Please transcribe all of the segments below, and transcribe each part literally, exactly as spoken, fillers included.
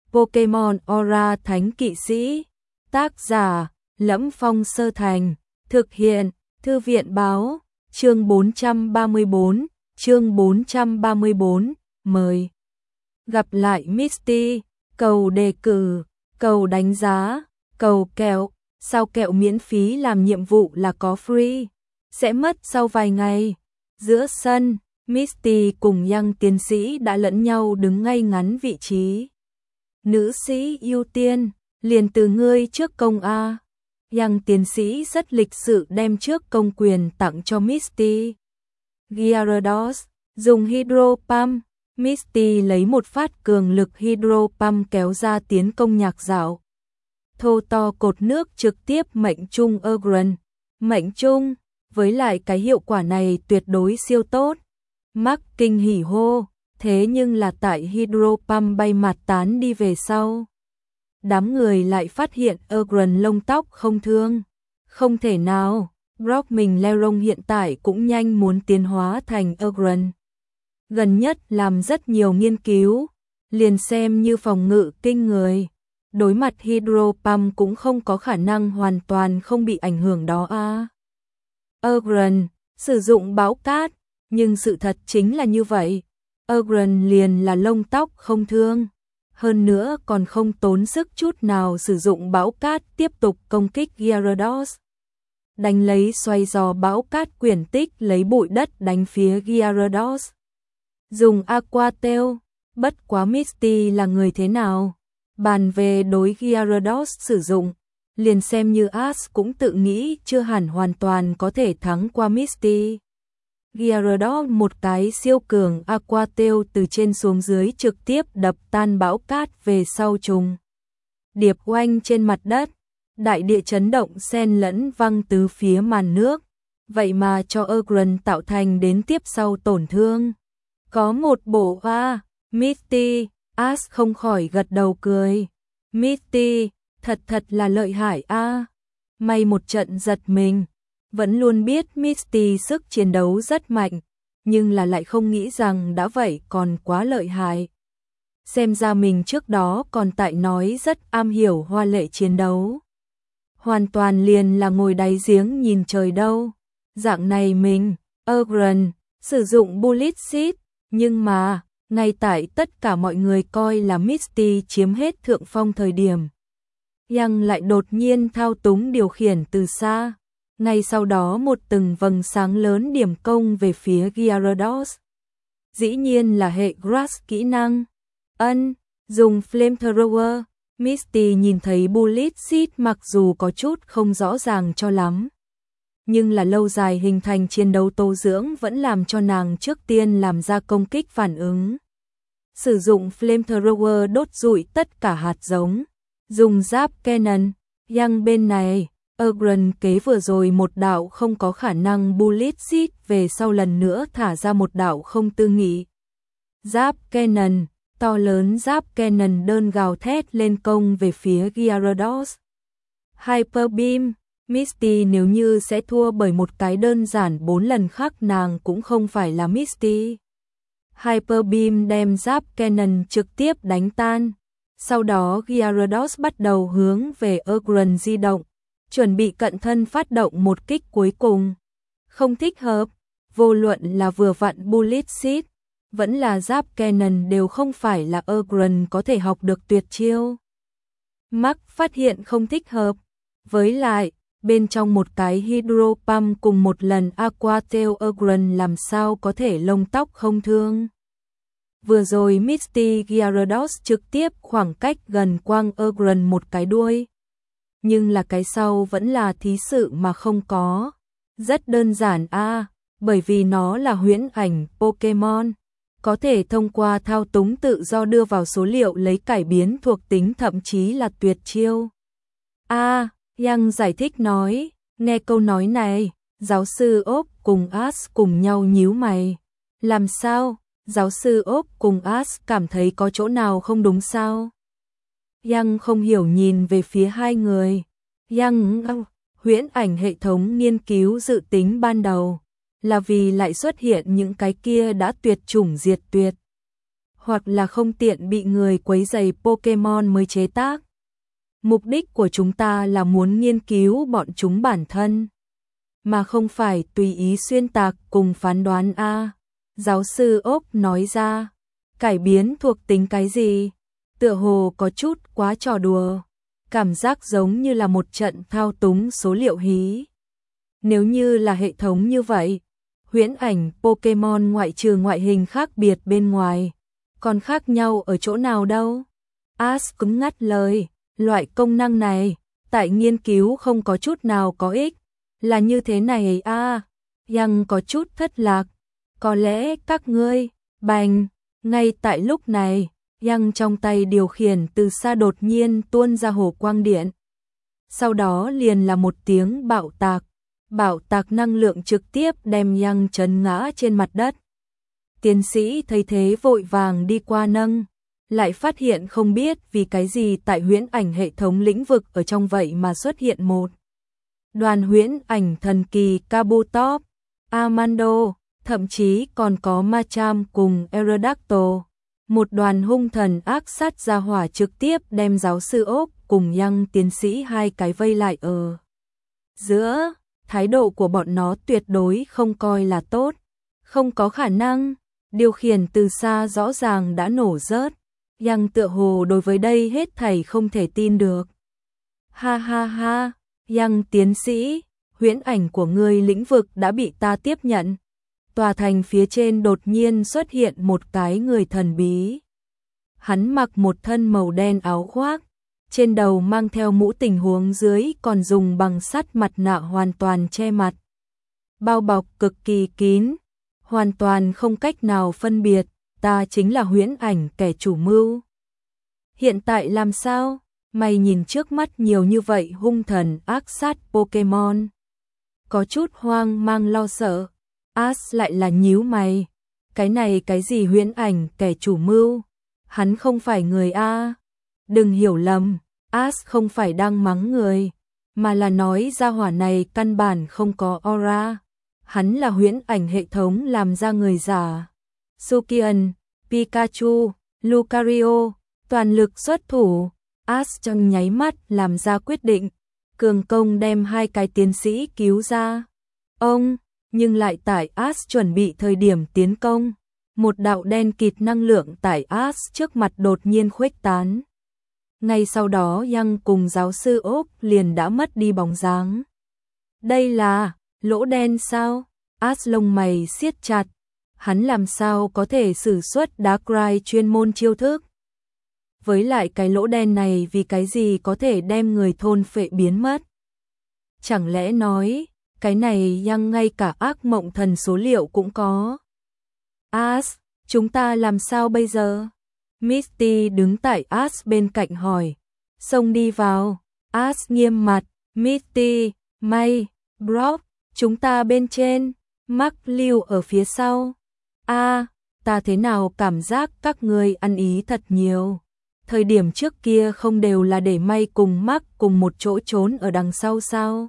Pokemon Aura Thánh Kỵ Sĩ. Tác giả: Lẫm Phong Sơ Thành. Thực hiện: Thư viện báo. Chương bốn trăm ba mươi tư, chương bốn trăm ba mươi tư, mời. Gặp lại Misty, cầu đề cử, cầu đánh giá, cầu kẹo, sao kẹo miễn phí làm nhiệm vụ là có free, sẽ mất sau vài ngày. Giữa sân, Misty cùng Young tiến sĩ đã lẫn nhau đứng ngay ngắn vị trí. Nữ sĩ ưu tiên, liền từ ngươi trước công a. Young tiến sĩ rất lịch sự đem trước công quyền tặng cho Misty. Gyarados, dùng Hydro Pump. Misty lấy một phát cường lực Hydro Pump kéo ra tiến công nhạc dạo. Thô to cột nước trực tiếp mệnh trung Aggron. Mệnh trung, với lại cái hiệu quả này tuyệt đối siêu tốt. Mark kinh hỉ hô, thế nhưng là tại Hydro Pump bay mạt tán đi về sau. Đám người lại phát hiện Aggron lông tóc không thương. Không thể nào, Brock mình Leron hiện tại cũng nhanh muốn tiến hóa thành Aggron. Gần nhất làm rất nhiều nghiên cứu, liền xem như phòng ngự kinh người. Đối mặt Hydro Pump cũng không có khả năng hoàn toàn không bị ảnh hưởng đó a. À. Aggron sử dụng bão cát, nhưng sự thật chính là như vậy. Aggron liền là lông tóc không thương. Hơn nữa còn không tốn sức chút nào sử dụng bão cát tiếp tục công kích Gyarados. Đánh lấy xoay giò bão cát quyển tích lấy bụi đất đánh phía Gyarados. Dùng Aqua Tail, bất quá Misty là người thế nào? Bàn về đối Gyarados sử dụng, liền xem như Ash cũng tự nghĩ chưa hẳn hoàn toàn có thể thắng qua Misty. Gyarados một cái siêu cường Aqua Tail từ trên xuống dưới trực tiếp đập tan bão cát về sau trùng. Điệp oanh trên mặt đất, đại địa chấn động xen lẫn văng tứ phía màn nước, vậy mà cho Aggron tạo thành đến tiếp sau tổn thương. Có một bộ a, Misty, Ash không khỏi gật đầu cười. Misty, thật thật là lợi hại a. May một trận giật mình. Vẫn luôn biết Misty sức chiến đấu rất mạnh, nhưng là lại không nghĩ rằng đã vậy còn quá lợi hại. Xem ra mình trước đó còn tại nói rất am hiểu hoa lệ chiến đấu. Hoàn toàn liền là ngồi đáy giếng nhìn trời đâu. Dạng này mình, Aggron, sử dụng Bullet Seed, nhưng mà, ngay tại tất cả mọi người coi là Misty chiếm hết thượng phong thời điểm. Young lại đột nhiên thao túng điều khiển từ xa. Ngay sau đó một từng vầng sáng lớn điểm công về phía Gyarados. Dĩ nhiên là hệ Grass kỹ năng. Ân, dùng Flamethrower. Misty nhìn thấy Bullet Seed mặc dù có chút không rõ ràng cho lắm. Nhưng là lâu dài hình thành chiến đấu tố dưỡng vẫn làm cho nàng trước tiên làm ra công kích phản ứng. Sử dụng Flamethrower đốt rụi tất cả hạt giống. Dùng giáp Cannon. Young bên này. Aggron kế vừa rồi một đạo không có khả năng Bullet Seed về sau lần nữa thả ra một đạo không tư nghị. Giáp Cannon, to lớn giáp Cannon đơn gào thét lên công về phía Gyarados. Hyper Beam, Misty nếu như sẽ thua bởi một cái đơn giản bốn lần khác nàng cũng không phải là Misty. Hyper Beam đem giáp Cannon trực tiếp đánh tan. Sau đó Gyarados bắt đầu hướng về Aggron di động. Chuẩn bị cận thân phát động một kích cuối cùng. Không thích hợp, vô luận là vừa vặn Bullet Seed, vẫn là giáp Cannon đều không phải là Aggron có thể học được tuyệt chiêu. Mark phát hiện không thích hợp, với lại, bên trong một cái Hydro Pump cùng một lần Aqua Tail Aggron làm sao có thể lông tóc không thương. Vừa rồi Misty Gyarados trực tiếp khoảng cách gần quang Aggron một cái đuôi. Nhưng là cái sau vẫn là thí sự mà không có. Rất đơn giản a, à, bởi vì nó là huyễn ảnh Pokemon, có thể thông qua thao túng tự do đưa vào số liệu lấy cải biến thuộc tính thậm chí là tuyệt chiêu. A, à, Young giải thích nói, nghe câu nói này, giáo sư ốp cùng Ash cùng nhau nhíu mày. Làm sao? Giáo sư ốp cùng Ash cảm thấy có chỗ nào không đúng sao? Young không hiểu nhìn về phía hai người. Young, huyễn ảnh hệ thống nghiên cứu dự tính ban đầu là vì lại xuất hiện những cái kia đã tuyệt chủng diệt tuyệt. hoặc là không tiện bị người quấy rầy Pokemon mới chế tác. Mục đích của chúng ta là muốn nghiên cứu bọn chúng bản thân, mà không phải tùy ý xuyên tạc cùng phán đoán a. Giáo sư Oak nói ra, cải biến thuộc tính cái gì? Tựa hồ có chút quá trò đùa, cảm giác giống như là một trận thao túng số liệu hí. Nếu như là hệ thống như vậy, huyễn ảnh Pokemon ngoại trừ ngoại hình khác biệt bên ngoài, còn khác nhau ở chỗ nào đâu? Ash cứng ngắt lời, loại công năng này, tại nghiên cứu không có chút nào có ích, là như thế này a. Yang có chút thất lạc, có lẽ các ngươi, bành, ngay tại lúc này, Yang trong tay điều khiển từ xa đột nhiên tuôn ra hồ quang điện. Sau đó liền là một tiếng bạo tạc, bạo tạc năng lượng trực tiếp đem Yang chấn ngã trên mặt đất. Tiến sĩ thấy thế vội vàng đi qua nâng, lại phát hiện không biết vì cái gì tại huyễn ảnh hệ thống lĩnh vực ở trong vậy mà xuất hiện một đoàn huyễn ảnh thần kỳ Kabutops, Armando, thậm chí còn có Machamp cùng Aerodactyl. Một đoàn hung thần ác sát ra hỏa trực tiếp đem giáo sư Oak cùng Yang tiến sĩ hai cái vây lại ở giữa. Thái độ của bọn nó tuyệt đối không coi là tốt, không có khả năng. Điều khiển từ xa rõ ràng đã nổ rớt. Yang tựa hồ đối với đây hết thảy không thể tin được. Ha ha ha, Yang tiến sĩ, huyễn ảnh của ngươi lĩnh vực đã bị ta tiếp nhận. Tòa thành phía trên đột nhiên xuất hiện một cái người thần bí. Hắn mặc một thân màu đen áo khoác, trên đầu mang theo mũ tình huống dưới còn dùng bằng sắt mặt nạ hoàn toàn che mặt. Bao bọc cực kỳ kín, hoàn toàn không cách nào phân biệt, ta chính là huyễn ảnh kẻ chủ mưu. Hiện tại làm sao? Mày nhìn trước mắt nhiều như vậy hung thần ác sát Pokemon. Có chút hoang mang lo sợ. Ash lại là nhíu mày. Cái này cái gì huyễn ảnh kẻ chủ mưu? Hắn không phải người a. Đừng hiểu lầm, Ash không phải đang mắng người, mà là nói ra hỏa này căn bản không có aura. Hắn là huyễn ảnh hệ thống làm ra người giả. Sukian, Pikachu, Lucario, toàn lực xuất thủ. Ash trong nháy mắt làm ra quyết định, cường công đem hai cái tiến sĩ cứu ra. Ông, nhưng lại tại Ash chuẩn bị thời điểm tiến công, một đạo đen kịt năng lượng tại Ash trước mặt đột nhiên khuếch tán. Ngay sau đó Yang cùng giáo sư Oak liền đã mất đi bóng dáng. Đây là lỗ đen sao? Ash lông mày siết chặt, hắn làm sao có thể sử xuất Darkrai chuyên môn chiêu thức? Với lại cái lỗ đen này vì cái gì có thể đem người thôn phệ biến mất? Chẳng lẽ nói, cái này Yang ngay cả ác mộng thần số liệu cũng có? Ash, chúng ta làm sao bây giờ? Misty đứng tại Ash bên cạnh hỏi. Xông đi vào. Ash nghiêm mặt. Misty, May, Brock, chúng ta bên trên. Mark lưu ở phía sau. A, à, ta thế nào cảm giác các ngươi ăn ý thật nhiều. Thời điểm trước kia không đều là để May cùng Mark cùng một chỗ trốn ở đằng sau sao?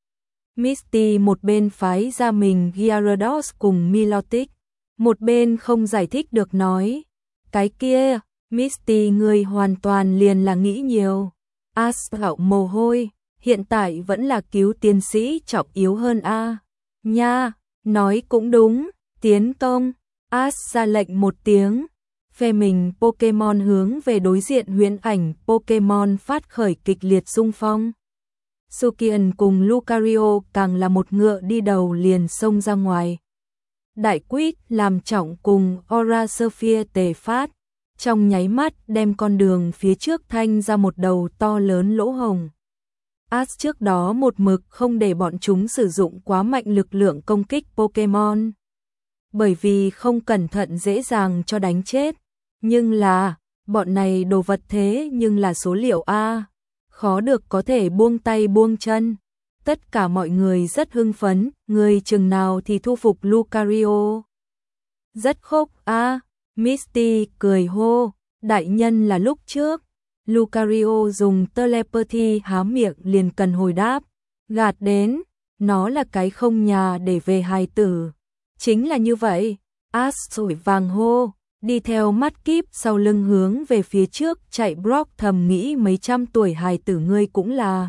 Misty một bên phái ra mình Gyarados cùng Milotic, một bên không giải thích được nói. Cái kia, Misty người hoàn toàn liền là nghĩ nhiều. Ash hạo mồ hôi, hiện tại vẫn là cứu tiến sĩ trọng yếu hơn a. Nha, nói cũng đúng, tiến công. Ash ra lệnh một tiếng, phe mình Pokemon hướng về đối diện huyễn ảnh Pokemon phát khởi kịch liệt xung phong. Sukian cùng Lucario càng là một ngựa đi đầu liền xông ra ngoài. Đại Quýt làm trọng cùng Aura Sphere tề phát, trong nháy mắt đem con đường phía trước thanh ra một đầu to lớn lỗ hồng. Ash trước đó một mực không để bọn chúng sử dụng quá mạnh lực lượng công kích Pokemon, bởi vì không cẩn thận dễ dàng cho đánh chết. Nhưng là, bọn này đồ vật thế nhưng là số liệu A, khó được có thể buông tay buông chân. Tất cả mọi người rất hưng phấn, người chừng nào thì thu phục Lucario. Rất khốc A, Misty cười hô, đại nhân là lúc trước. Lucario dùng telepathy há miệng liền cần hồi đáp, gạt đến, nó là cái không nhà để về hài tử. Chính là như vậy, Ash sủi vàng hô, Đi theo mắt kíp sau lưng hướng về phía trước chạy Brock thầm nghĩ mấy trăm tuổi hài tử ngươi cũng là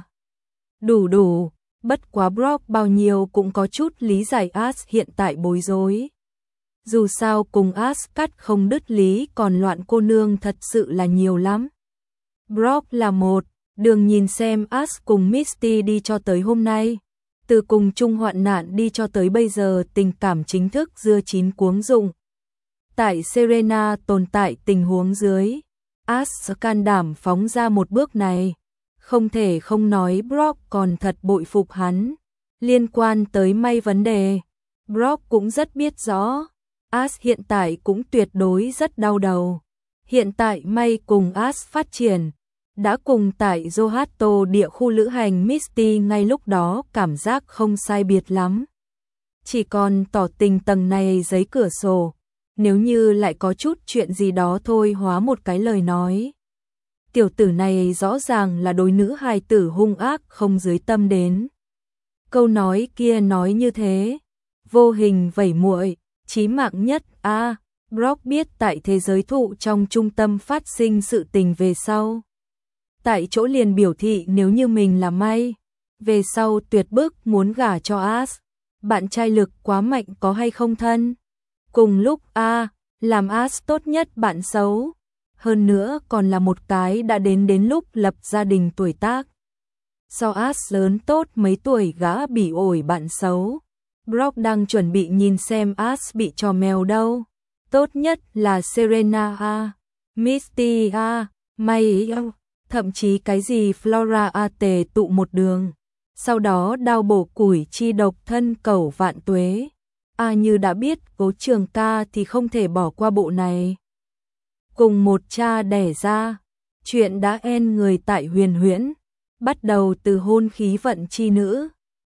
đủ đủ, bất quá Brock bao nhiêu cũng có chút lý giải Ash hiện tại bối rối. Dù sao cùng Ash cắt không đứt lý còn loạn cô nương thật sự là nhiều lắm. Brock là một, đường nhìn xem Ash cùng Misty đi cho tới hôm nay. Từ cùng chung hoạn nạn đi cho tới bây giờ tình cảm chính thức dưa chín cuống rụng. Tại Serena tồn tại tình huống dưới, Ash can đảm phóng ra một bước này. Không thể không nói Brock còn thật bội phục hắn. Liên quan tới May vấn đề, Brock cũng rất biết rõ. Ash hiện tại cũng tuyệt đối rất đau đầu. Hiện tại May cùng Ash phát triển, đã cùng tại Yohato địa khu lữ hành Misty ngay lúc đó cảm giác không sai biệt lắm. Chỉ còn tỏ tình tầng này giấy cửa sổ, nếu như lại có chút chuyện gì đó thôi hóa một cái lời nói. Tiểu tử này rõ ràng là đối nữ hài tử hung ác không dưới tâm đến. Câu nói kia nói như thế, vô hình vẩy muội, chí mạng nhất. A, à, Brock biết tại thế giới thụ trong trung tâm phát sinh sự tình về sau. Tại chỗ liền biểu thị nếu như mình là May, về sau tuyệt bức muốn gả cho Ash. Bạn trai lực quá mạnh có hay không thân? Cùng lúc A, à, làm Ash tốt nhất bạn xấu. Hơn nữa còn là một cái đã đến đến lúc lập gia đình tuổi tác. So Ash lớn tốt mấy tuổi gã bị ổi bạn xấu. Brock đang chuẩn bị nhìn xem Ash bị trò mèo đâu. Tốt nhất là Serena A, Misty A, May A, thậm chí cái gì Flora A tề tụ một đường. Sau đó đao bổ củi chi độc thân cẩu vạn tuế. A như đã biết Cố Trường Ca thì không thể bỏ qua bộ này. Cùng một cha đẻ ra, chuyện đã en người tại huyền huyễn, bắt đầu từ hôn khí vận chi nữ.